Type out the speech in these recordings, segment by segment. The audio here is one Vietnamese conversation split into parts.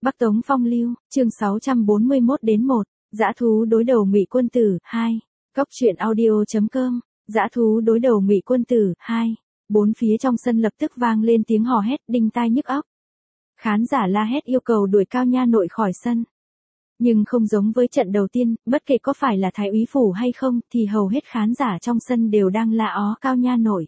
Bắc Tống Phong Lưu, chương 641-1, Dã thú đối đầu Ngụy Quân Tử 2. Cốc truyện audio.com. Dã thú đối đầu Ngụy Quân Tử 2. Bốn phía trong sân lập tức vang lên tiếng hò hét đinh tai nhức óc. Khán giả la hét yêu cầu đuổi Cao Nha Nội khỏi sân. Nhưng không giống với trận đầu tiên, bất kể có phải là Thái úy phủ hay không, thì hầu hết khán giả trong sân đều đang la ó Cao Nha Nội.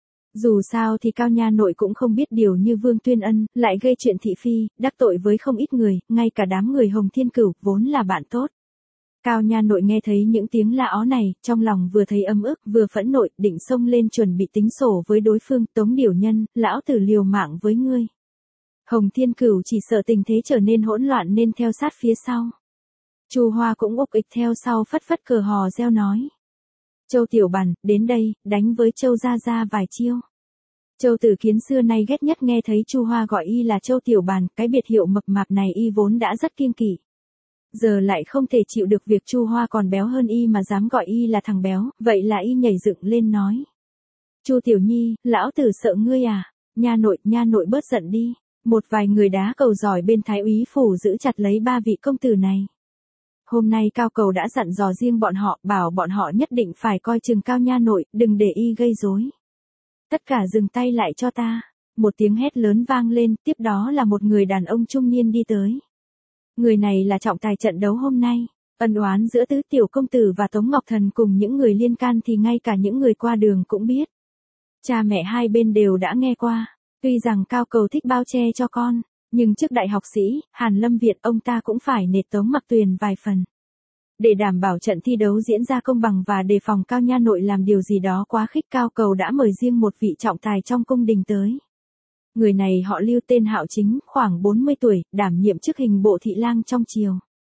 Dù sao thì Cao Nha Nội cũng không biết điều như Vương Tuyên Ân, lại gây chuyện thị phi, đắc tội với không ít người, ngay cả đám người Hồng Thiên Cửu, vốn là bạn tốt. Cao Nha Nội nghe thấy những tiếng la ó này, trong lòng vừa thấy ấm ức, vừa phẫn nộ, định xông lên chuẩn bị tính sổ với đối phương. Tống Điểu Nhân, lão tử liều mạng với ngươi. Hồng Thiên Cửu chỉ sợ tình thế trở nên hỗn loạn nên theo sát phía sau. Chu Hoa cũng ục ịch theo sau phất phất cờ hò reo nói. Châu Tiểu Bằn, đến đây, đánh với Châu Gia Gia vài chiêu. Châu Tử Kiến xưa nay ghét nhất nghe thấy Chu Hoa gọi y là Châu Tiểu Bằn, cái biệt hiệu mập mạp này y vốn đã rất kiêng kỵ. Giờ lại không thể chịu được việc Chu Hoa còn béo hơn y mà dám gọi y là thằng béo, vậy là y nhảy dựng lên nói. Chu Tiểu Nhi, lão tử sợ ngươi à, Nha Nội bớt giận đi. Một vài người đá cầu giỏi bên Thái úy phủ giữ chặt lấy ba vị công tử này. Hôm nay Cao Cầu đã dặn dò riêng bọn họ, bảo bọn họ nhất định phải coi chừng Cao Nha Nội, đừng để y gây rối. Tất cả dừng tay lại cho ta. Một tiếng hét lớn vang lên, tiếp đó là một người đàn ông trung niên đi tới. Người này là trọng tài trận đấu hôm nay. Ân oán giữa Tứ Tiểu Công Tử và Tống Ngọc Thần cùng những người liên can thì ngay cả những người qua đường cũng biết. Cha mẹ hai bên đều đã nghe qua. Tuy rằng Cao Cầu thích bao che cho con, nhưng trước đại học sĩ, Hàn Lâm Việt ông ta cũng phải nể Tống Mặc Tuyền vài phần. Để đảm bảo trận thi đấu diễn ra công bằng và đề phòng Cao Nha Nội làm điều gì đó quá khích, Cao Cầu đã mời riêng một vị trọng tài trong cung đình tới. Người này họ Lưu, tên Hạo Chính, khoảng 40 tuổi, đảm nhiệm chức hình bộ thị lang trong triều.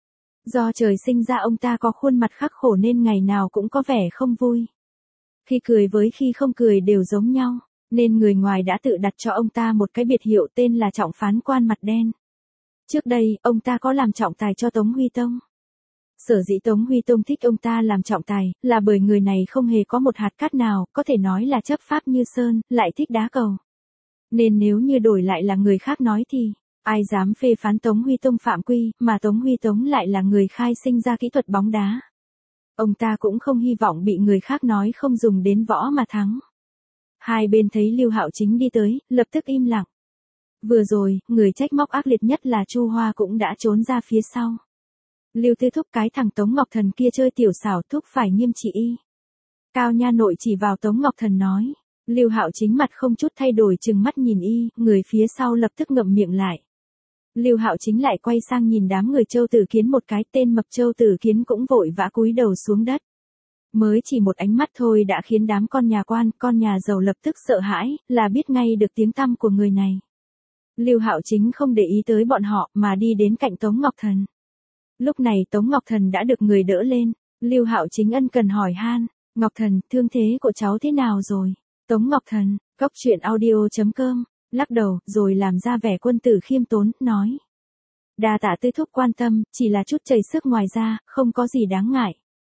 Do trời sinh ra ông ta có khuôn mặt khắc khổ nên ngày nào cũng có vẻ không vui. Khi cười với khi không cười đều giống nhau, nên người ngoài đã tự đặt cho ông ta một cái biệt hiệu tên là Trọng Phán Quan Mặt Đen. Trước đây, ông ta có làm trọng tài cho Tống Huy Tông. Sở dĩ Tống Huy Tông thích ông ta làm trọng tài, là bởi người này không hề có một hạt cát nào, có thể nói là chấp pháp như sơn, lại thích đá cầu. Nên nếu như đổi lại là người khác nói thì, ai dám phê phán Tống Huy Tông phạm quy, mà Tống Huy Tông lại là người khai sinh ra kỹ thuật bóng đá. Ông ta cũng không hy vọng bị người khác nói không dùng đến võ mà thắng. Hai bên thấy Lưu Hạo Chính đi tới, lập tức im lặng. Vừa rồi, người trách móc ác liệt nhất là Chu Hoa cũng đã trốn ra phía sau. Lưu Tư thúc cái thằng Tống Ngọc Thần kia chơi tiểu xảo, thúc phải nghiêm trị y. Cao Nha Nội chỉ vào Tống Ngọc Thần nói. Lưu Hạo Chính mặt không chút thay đổi trừng mắt nhìn y, người phía sau lập tức ngậm miệng lại. Lưu Hạo Chính lại quay sang nhìn đám người Châu Tử Kiến một cái, tên mập Châu Tử Kiến cũng vội vã cúi đầu xuống đất. Mới chỉ một ánh mắt thôi đã khiến đám con nhà quan, con nhà giàu lập tức sợ hãi, là biết ngay được tiếng tăm của người này. Lưu Hạo Chính không để ý tới bọn họ mà đi đến cạnh Tống Ngọc Thần. Lúc này Tống Ngọc Thần đã được người đỡ lên, Lưu Hạo Chính ân cần hỏi han, Ngọc Thần, thương thế của cháu thế nào rồi? Tống Ngọc Thần, cốc truyện audio.com, lắc đầu, rồi làm ra vẻ quân tử khiêm tốn, nói. Đa tạ Tư thúc quan tâm, chỉ là chút chảy xước ngoài ra, không có gì đáng ngại.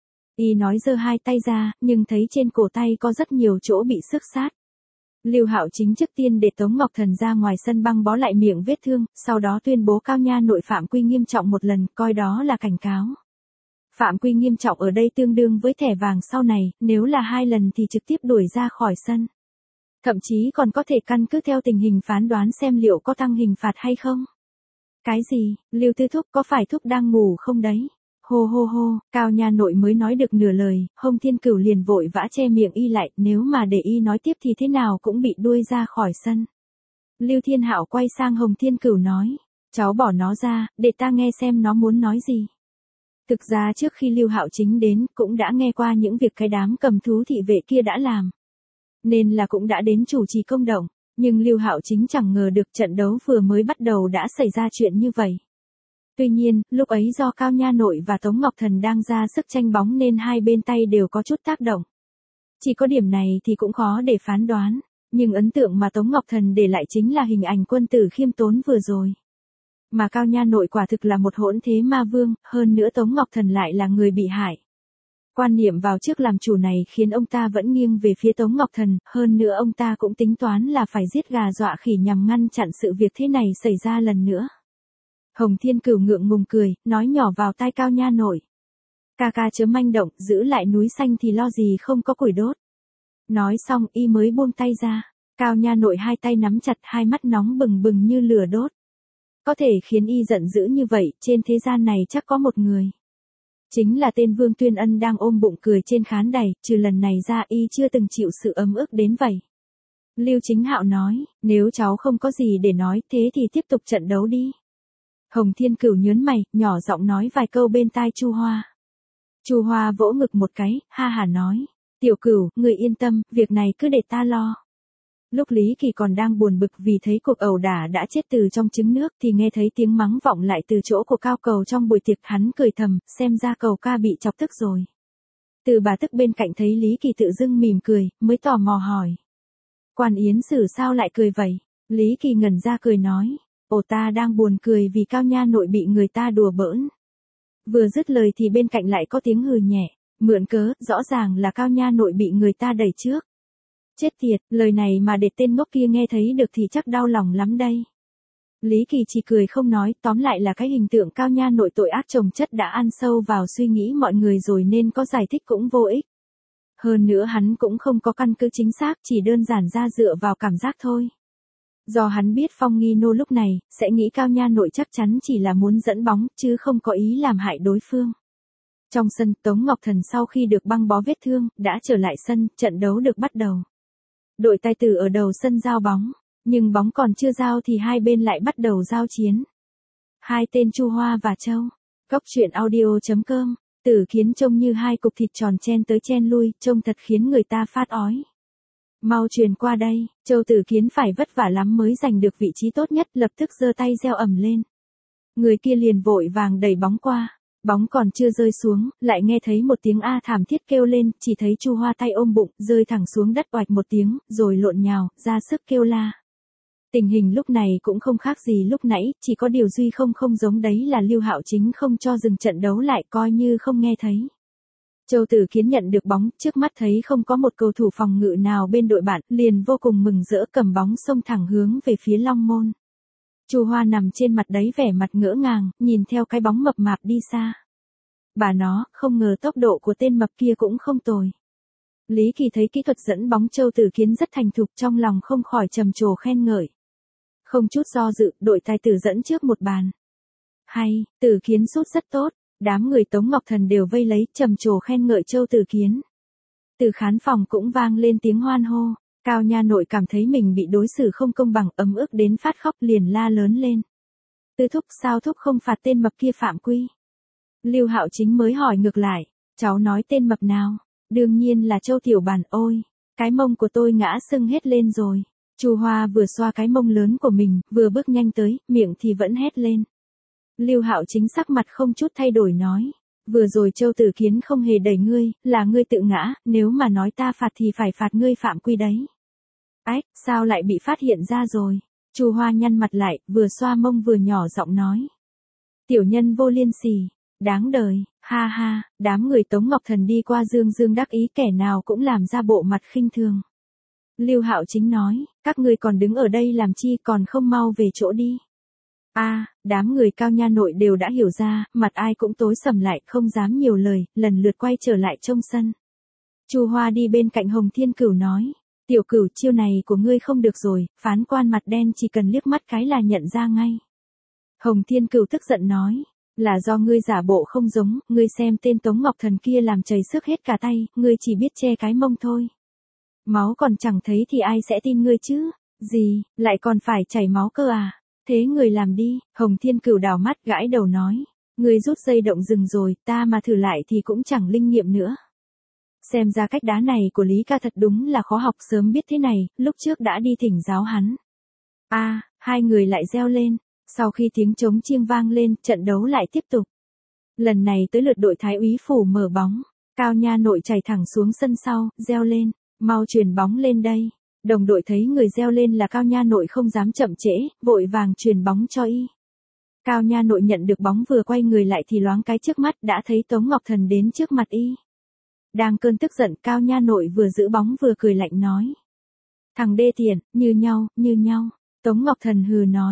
Y nói giơ hai tay ra, nhưng thấy trên cổ tay có rất nhiều chỗ bị xước sát. Lưu Hạo Chính trước tiên để Tống Ngọc Thần ra ngoài sân băng bó lại miệng vết thương, sau đó tuyên bố Cao Nha Nội phạm quy nghiêm trọng một lần, coi đó là cảnh cáo. Phạm quy nghiêm trọng ở đây tương đương với thẻ vàng sau này, nếu là 2 lần thì trực tiếp đuổi ra khỏi sân. Thậm chí còn có thể căn cứ theo tình hình phán đoán xem liệu có tăng hình phạt hay không. Cái gì, Lưu Tư thúc có phải thúc đang ngủ không đấy? Hô hô hô, Cao Nha Nội mới nói được nửa lời, Hồng Thiên Cửu liền vội vã che miệng y lại, nếu mà để y nói tiếp thì thế nào cũng bị đuôi ra khỏi sân. Lưu Thiên Hạo quay sang Hồng Thiên Cửu nói, cháu bỏ nó ra, để ta nghe xem nó muốn nói gì. Thực ra trước khi Lưu Hạo Chính đến, cũng đã nghe qua những việc cái đám cầm thú thị vệ kia đã làm. Nên là cũng đã đến chủ trì công động, nhưng Lưu Hạo Chính chẳng ngờ được trận đấu vừa mới bắt đầu đã xảy ra chuyện như vậy. Tuy nhiên, lúc ấy do Cao Nha Nội và Tống Ngọc Thần đang ra sức tranh bóng nên hai bên tay đều có chút tác động. Chỉ có điểm này thì cũng khó để phán đoán, nhưng ấn tượng mà Tống Ngọc Thần để lại chính là hình ảnh quân tử khiêm tốn vừa rồi. Mà Cao Nha Nội quả thực là một hỗn thế ma vương, hơn nữa Tống Ngọc Thần lại là người bị hại. Quan niệm vào trước làm chủ này khiến ông ta vẫn nghiêng về phía Tống Ngọc Thần, hơn nữa ông ta cũng tính toán là phải giết gà dọa khỉ nhằm ngăn chặn sự việc thế này xảy ra lần nữa. Hồng Thiên Cửu ngượng ngùng cười, nói nhỏ vào tai Cao Nha Nội. Ca ca chớ manh động, giữ lại núi xanh thì lo gì không có củi đốt. Nói xong y mới buông tay ra. Cao Nha Nội hai tay nắm chặt, hai mắt nóng bừng bừng như lửa đốt. Có thể khiến y giận dữ như vậy, trên thế gian này chắc có một người. Chính là tên Vương Tuyên Ân đang ôm bụng cười trên khán đài, trừ lần này ra y chưa từng chịu sự ấm ức đến vậy. Lưu Chính Hạo nói, nếu cháu không có gì để nói, thế thì tiếp tục trận đấu đi. Hồng Thiên Cửu nhớn mày, nhỏ giọng nói vài câu bên tai Chu Hoa. Chu Hoa vỗ ngực một cái, ha hả nói, Tiểu Cửu, người yên tâm, việc này cứ để ta lo. Lúc Lý Kỳ còn đang buồn bực vì thấy cuộc ẩu đả đã chết từ trong trứng nước thì nghe thấy tiếng mắng vọng lại từ chỗ của Cao Cầu trong buổi tiệc, hắn cười thầm, xem ra Cầu ca bị chọc tức rồi. Từ bà tức bên cạnh thấy Lý Kỳ tự dưng mỉm cười, mới tò mò hỏi. Quan Yến Sử sao lại cười vậy? Lý Kỳ ngẩn ra cười nói, ồ ta đang buồn cười vì Cao Nha Nội bị người ta đùa bỡn. Vừa dứt lời thì bên cạnh lại có tiếng hừ nhẹ, mượn cớ, rõ ràng là Cao Nha Nội bị người ta đẩy trước. Chết tiệt, lời này mà để tên ngốc kia nghe thấy được thì chắc đau lòng lắm đây. Lý Kỳ chỉ cười không nói, tóm lại là cái hình tượng Cao Nha Nội tội ác chồng chất đã ăn sâu vào suy nghĩ mọi người rồi nên có giải thích cũng vô ích. Hơn nữa hắn cũng không có căn cứ chính xác, chỉ đơn giản ra dựa vào cảm giác thôi. Do hắn biết Phong Nghi Nô lúc này, sẽ nghĩ Cao Nha Nội chắc chắn chỉ là muốn dẫn bóng, chứ không có ý làm hại đối phương. Trong sân, Tống Ngọc Thần sau khi được băng bó vết thương, đã trở lại sân, trận đấu được bắt đầu. Đội tài tử ở đầu sân giao bóng, nhưng bóng còn chưa giao thì hai bên lại bắt đầu giao chiến. Hai tên Chu Hoa và Châu. Cốc truyện audio.com. Tử Kiến trông như hai cục thịt tròn chen tới chen lui, trông thật khiến người ta phát ói. Mau truyền qua đây, Châu Tử Kiến phải vất vả lắm mới giành được vị trí tốt nhất, lập tức giơ tay reo ầm lên. Người kia liền vội vàng đẩy bóng qua. Bóng còn chưa rơi xuống, lại nghe thấy một tiếng a thảm thiết kêu lên, chỉ thấy Chu Hoa tay ôm bụng, rơi thẳng xuống đất oạch một tiếng, rồi lộn nhào, ra sức kêu la. Tình hình lúc này cũng không khác gì lúc nãy, chỉ có điều duy không giống đấy là Lưu Hạo Chính không cho dừng trận đấu lại, coi như không nghe thấy. Châu Tử Kiến nhận được bóng, trước mắt thấy không có một cầu thủ phòng ngự nào bên đội bạn, liền vô cùng mừng rỡ cầm bóng xông thẳng hướng về phía Long Môn. Chu Hoa nằm trên mặt đấy vẻ mặt ngỡ ngàng, nhìn theo cái bóng mập mạp đi xa. Bà nó, không ngờ tốc độ của tên mập kia cũng không tồi. Lý Kỳ thấy kỹ thuật dẫn bóng Châu Tử Kiến rất thành thục, trong lòng không khỏi trầm trồ khen ngợi. Không chút do dự, đội tài tử dẫn trước một bàn. Hay, Tử Kiến sút rất tốt, đám người Tống Ngọc Thần đều vây lấy, trầm trồ khen ngợi Châu Tử Kiến. Từ khán phòng cũng vang lên tiếng hoan hô. Cao Nha Nội cảm thấy mình bị đối xử không công bằng, ấm ức đến phát khóc, liền la lớn lên. Tư thúc, sao thúc không phạt tên mập kia phạm quy? Lưu Hạo Chính mới hỏi ngược lại, cháu nói tên mập nào? Đương nhiên là Châu Tiểu Bàn. Ôi, cái mông của tôi ngã sưng hết lên rồi. Chu Hoa vừa xoa cái mông lớn của mình, vừa bước nhanh tới, miệng thì vẫn hét lên. Lưu Hạo Chính sắc mặt không chút thay đổi nói, vừa rồi Châu Tử Kiến không hề đẩy ngươi, là ngươi tự ngã, nếu mà nói ta phạt thì phải phạt ngươi phạm quy đấy. Ách, sao lại bị phát hiện ra rồi? Chu Hoa nhăn mặt lại, vừa xoa mông vừa nhỏ giọng nói. Tiểu nhân vô liêm sỉ, đáng đời, ha ha, đám người Tống Ngọc Thần đi qua dương đắc ý, kẻ nào cũng làm ra bộ mặt khinh thường. Lưu Hạo Chính nói, các ngươi còn đứng ở đây làm chi, còn không mau về chỗ đi. Đám người Cao Nha Nội đều đã hiểu ra, mặt ai cũng tối sầm lại, không dám nhiều lời, lần lượt quay trở lại trong sân. Chu Hoa đi bên cạnh Hồng Thiên Cửu nói, Tiểu Cửu, chiêu này của ngươi không được rồi, phán quan mặt đen chỉ cần liếc mắt cái là nhận ra ngay. Hồng Thiên Cửu tức giận nói, là do ngươi giả bộ không giống, ngươi xem tên Tống Ngọc Thần kia làm chảy xước hết cả tay, ngươi chỉ biết che cái mông thôi. Máu còn chẳng thấy thì ai sẽ tin ngươi chứ? Gì, lại còn phải chảy máu cơ à? Thế người làm đi. Hồng Thiên Cửu đảo mắt gãi đầu nói, ngươi rút dây động rừng rồi, ta mà thử lại thì cũng chẳng linh nghiệm nữa. Xem ra cách đá này của Lý ca thật đúng là khó học, sớm biết thế này, lúc trước đã đi thỉnh giáo hắn. Hai người lại reo lên. Sau khi tiếng trống chiêng vang lên, trận đấu lại tiếp tục. Lần này tới lượt đội Thái úy phủ mở bóng. Cao Nha Nội chảy thẳng xuống sân sau, reo lên, mau truyền bóng lên đây. Đồng đội thấy người reo lên là Cao Nha Nội không dám chậm trễ, vội vàng truyền bóng cho y. Cao Nha Nội nhận được bóng vừa quay người lại thì loáng cái trước mắt đã thấy Tống Ngọc Thần đến trước mặt y. Đang cơn tức giận, Cao Nha Nội vừa giữ bóng vừa cười lạnh nói. Thằng đê tiện, như nhau. Tống Ngọc Thần hừ nói.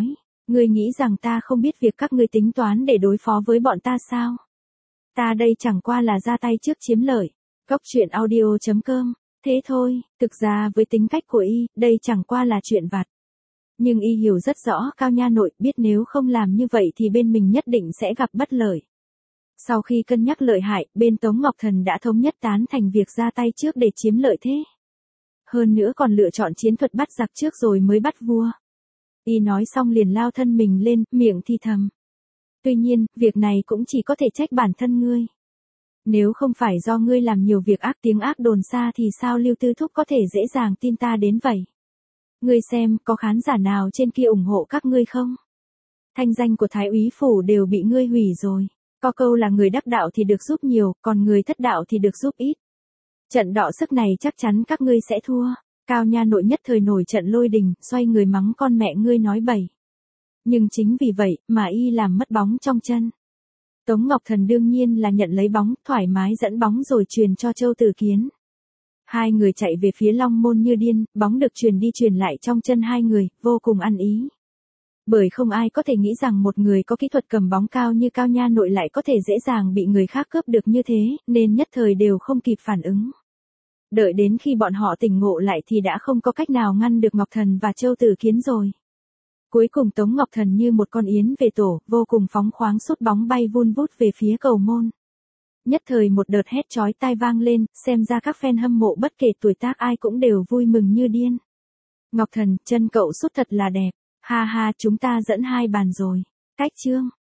Ngươi nghĩ rằng ta không biết việc các ngươi tính toán để đối phó với bọn ta sao? Ta đây chẳng qua là ra tay trước chiếm lợi. Cốc truyện audio.com. Thế thôi, thực ra với tính cách của y, đây chẳng qua là chuyện vặt. Nhưng y hiểu rất rõ Cao Nha Nội, biết nếu không làm như vậy thì bên mình nhất định sẽ gặp bất lợi. Sau khi cân nhắc lợi hại, bên Tống Ngọc Thần đã thống nhất tán thành việc ra tay trước để chiếm lợi thế. Hơn nữa còn lựa chọn chiến thuật bắt giặc trước rồi mới bắt vua. Y nói xong liền lao thân mình lên, miệng thì thầm. Tuy nhiên, việc này cũng chỉ có thể trách bản thân ngươi. Nếu không phải do ngươi làm nhiều việc ác tiếng ác đồn xa thì sao Lưu Tư Thúc có thể dễ dàng tin ta đến vậy? Ngươi xem, có khán giả nào trên kia ủng hộ các ngươi không? Thanh danh của Thái úy phủ đều bị ngươi hủy rồi. Có câu là người đắc đạo thì được giúp nhiều, còn người thất đạo thì được giúp ít. Trận đọ sức này chắc chắn các ngươi sẽ thua. Cao Nha Nội nhất thời nổi trận lôi đình, xoay người mắng con mẹ ngươi nói bậy. Nhưng chính vì vậy mà y làm mất bóng trong chân. Tống Ngọc Thần đương nhiên là nhận lấy bóng, thoải mái dẫn bóng rồi truyền cho Châu Tử Kiến. Hai người chạy về phía Long Môn như điên, bóng được truyền đi truyền lại trong chân hai người, vô cùng ăn ý. Bởi không ai có thể nghĩ rằng một người có kỹ thuật cầm bóng cao như Cao Nha Nội lại có thể dễ dàng bị người khác cướp được như thế, nên nhất thời đều không kịp phản ứng. Đợi đến khi bọn họ tỉnh ngộ lại thì đã không có cách nào ngăn được Ngọc Thần và Châu Tử Kiến rồi. Cuối cùng Tống Ngọc Thần như một con yến về tổ, vô cùng phóng khoáng sút bóng bay vun vút về phía cầu môn. Nhất thời một đợt hét chói tai vang lên, xem ra các fan hâm mộ bất kể tuổi tác ai cũng đều vui mừng như điên. Ngọc Thần, chân cậu sút thật là đẹp. Ha ha, chúng ta dẫn 2 bàn rồi. Cách chương.